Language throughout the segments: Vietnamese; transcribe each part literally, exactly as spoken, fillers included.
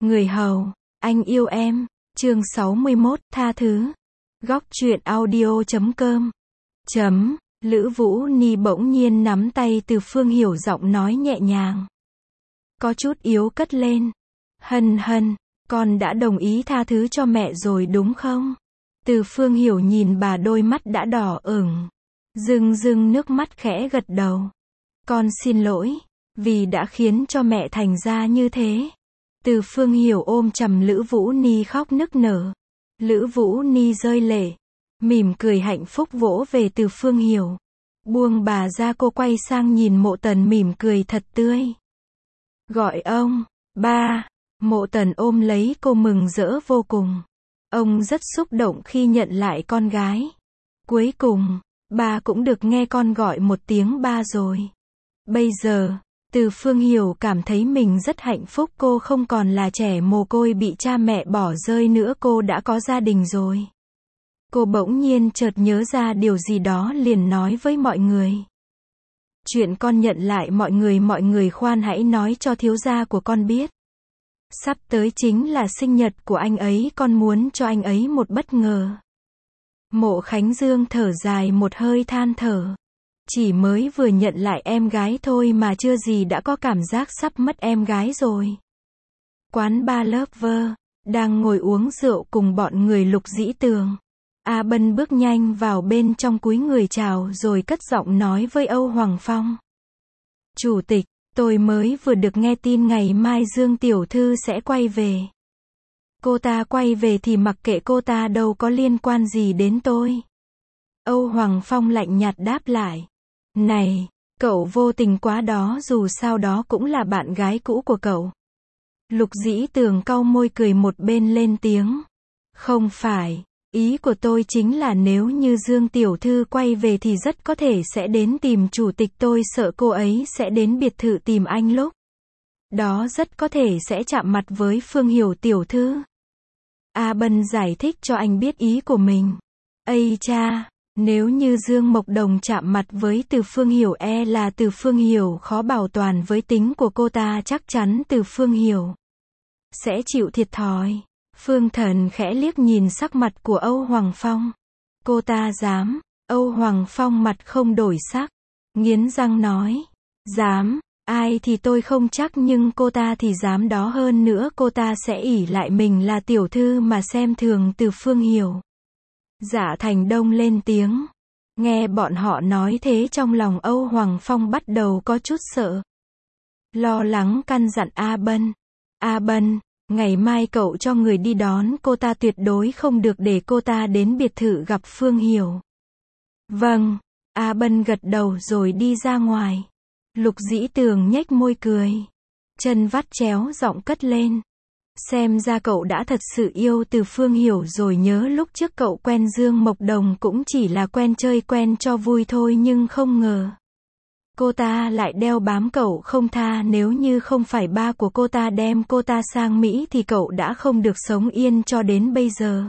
Người hầu, anh yêu em. Chương sáu mươi mốt, tha thứ. Góc truyện audio chấm com. Chấm, Lữ Vũ Ni bỗng nhiên nắm tay Từ Phương Hiểu, giọng nói nhẹ nhàng, có chút yếu cất lên. Hân hân, con đã đồng ý tha thứ cho mẹ rồi đúng không? Từ Phương Hiểu nhìn bà, đôi mắt đã đỏ ửng, rưng rưng nước mắt, khẽ gật đầu. Con xin lỗi, vì đã khiến cho mẹ thành ra như thế. Từ Phương Hiểu ôm chầm Lữ Vũ Ni khóc nức nở. Lữ Vũ Ni rơi lệ, mỉm cười hạnh phúc vỗ về Từ Phương Hiểu. Buông bà ra, cô quay sang nhìn Mộ Tần mỉm cười thật tươi. Gọi ông, ba. Mộ Tần ôm lấy cô mừng rỡ vô cùng. Ông rất xúc động khi nhận lại con gái. Cuối cùng, ba cũng được nghe con gọi một tiếng ba rồi. Bây giờ, Từ Phương Hiểu cảm thấy mình rất hạnh phúc, cô không còn là trẻ mồ côi bị cha mẹ bỏ rơi nữa, cô đã có gia đình rồi. Cô bỗng nhiên chợt nhớ ra điều gì đó, liền nói với mọi người. Chuyện con nhận lại mọi người, mọi người khoan hãy nói cho thiếu gia của con biết. Sắp tới chính là sinh nhật của anh ấy, con muốn cho anh ấy một bất ngờ. Mộ Khánh Dương thở dài một hơi, than thở. Chỉ mới vừa nhận lại em gái thôi mà chưa gì đã có cảm giác sắp mất em gái rồi. Quán bar Lover, đang ngồi uống rượu cùng bọn người Lục Dĩ Tường. A Bân bước nhanh vào bên trong, cúi người chào rồi cất giọng nói với Âu Hoàng Phong. Chủ tịch, tôi mới vừa được nghe tin ngày mai Dương tiểu thư sẽ quay về. Cô ta quay về thì mặc kệ cô ta, đâu có liên quan gì đến tôi. Âu Hoàng Phong lạnh nhạt đáp lại. Này, cậu vô tình quá đó, dù sao đó cũng là bạn gái cũ của cậu. Lục Dĩ Tường cau môi cười một bên lên tiếng. Không phải, ý của tôi chính là nếu như Dương tiểu thư quay về thì rất có thể sẽ đến tìm chủ tịch, tôi sợ cô ấy sẽ đến biệt thự tìm anh, lúc đó rất có thể sẽ chạm mặt với Phương Hiểu tiểu thư. A Bân giải thích cho anh biết ý của mình. Ây cha, nếu như Dương Mộc Đồng chạm mặt với Từ Phương Hiểu, e là Từ Phương Hiểu khó bảo toàn, với tính của cô ta chắc chắn Từ Phương Hiểu sẽ chịu thiệt thòi. Phương Thần khẽ liếc nhìn sắc mặt của Âu Hoàng Phong. Cô ta dám? Âu Hoàng Phong mặt không đổi sắc, nghiến răng nói. Dám, ai thì tôi không chắc, nhưng cô ta thì dám đó, hơn nữa cô ta sẽ ỷ lại mình là tiểu thư mà xem thường Từ Phương Hiểu. Dạ Thành Đông lên tiếng. Nghe bọn họ nói thế, trong lòng Âu Hoàng Phong bắt đầu có chút sợ. Lo lắng căn dặn A Bân. A Bân, ngày mai cậu cho người đi đón cô ta, tuyệt đối không được để cô ta đến biệt thự gặp Phương Hiểu. Vâng. A Bân gật đầu rồi đi ra ngoài. Lục Dĩ Tường nhếch môi cười, chân vắt chéo giọng cất lên. Xem ra cậu đã thật sự yêu Từ Phương Hiểu rồi, nhớ lúc trước cậu quen Dương Mộc Đồng cũng chỉ là quen chơi, quen cho vui thôi, nhưng không ngờ cô ta lại đeo bám cậu không tha. Nếu như không phải ba của cô ta đem cô ta sang Mỹ thì cậu đã không được sống yên cho đến bây giờ.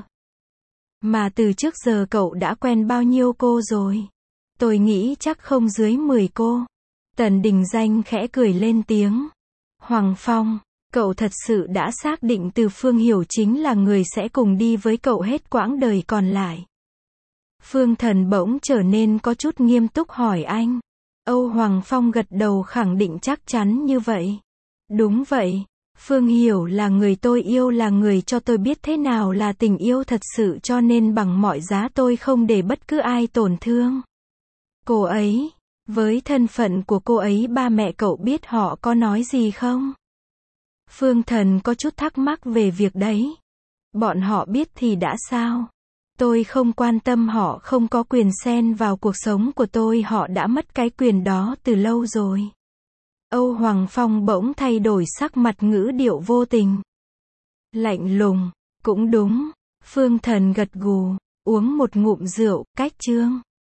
Mà từ trước giờ cậu đã quen bao nhiêu cô rồi? Tôi nghĩ chắc không dưới mười cô. Tần Đình Danh khẽ cười lên tiếng. Hoàng Phong, cậu thật sự đã xác định Từ Phương Hiểu chính là người sẽ cùng đi với cậu hết quãng đời còn lại? Phương Thần bỗng trở nên có chút nghiêm túc hỏi anh. Âu Hoàng Phong gật đầu khẳng định chắc chắn như vậy. Đúng vậy, Phương Hiểu là người tôi yêu, là người cho tôi biết thế nào là tình yêu thật sự, cho nên bằng mọi giá tôi không để bất cứ ai tổn thương cô ấy. Với thân phận của cô ấy, ba mẹ cậu biết họ có nói gì không? Phương Thần có chút thắc mắc về việc đấy. Bọn họ biết thì đã sao? Tôi không quan tâm, họ không có quyền xen vào cuộc sống của tôi, họ đã mất cái quyền đó từ lâu rồi. Âu Hoàng Phong bỗng thay đổi sắc mặt, ngữ điệu vô tình lạnh lùng. Cũng đúng. Phương Thần gật gù, uống một ngụm rượu, cách chương.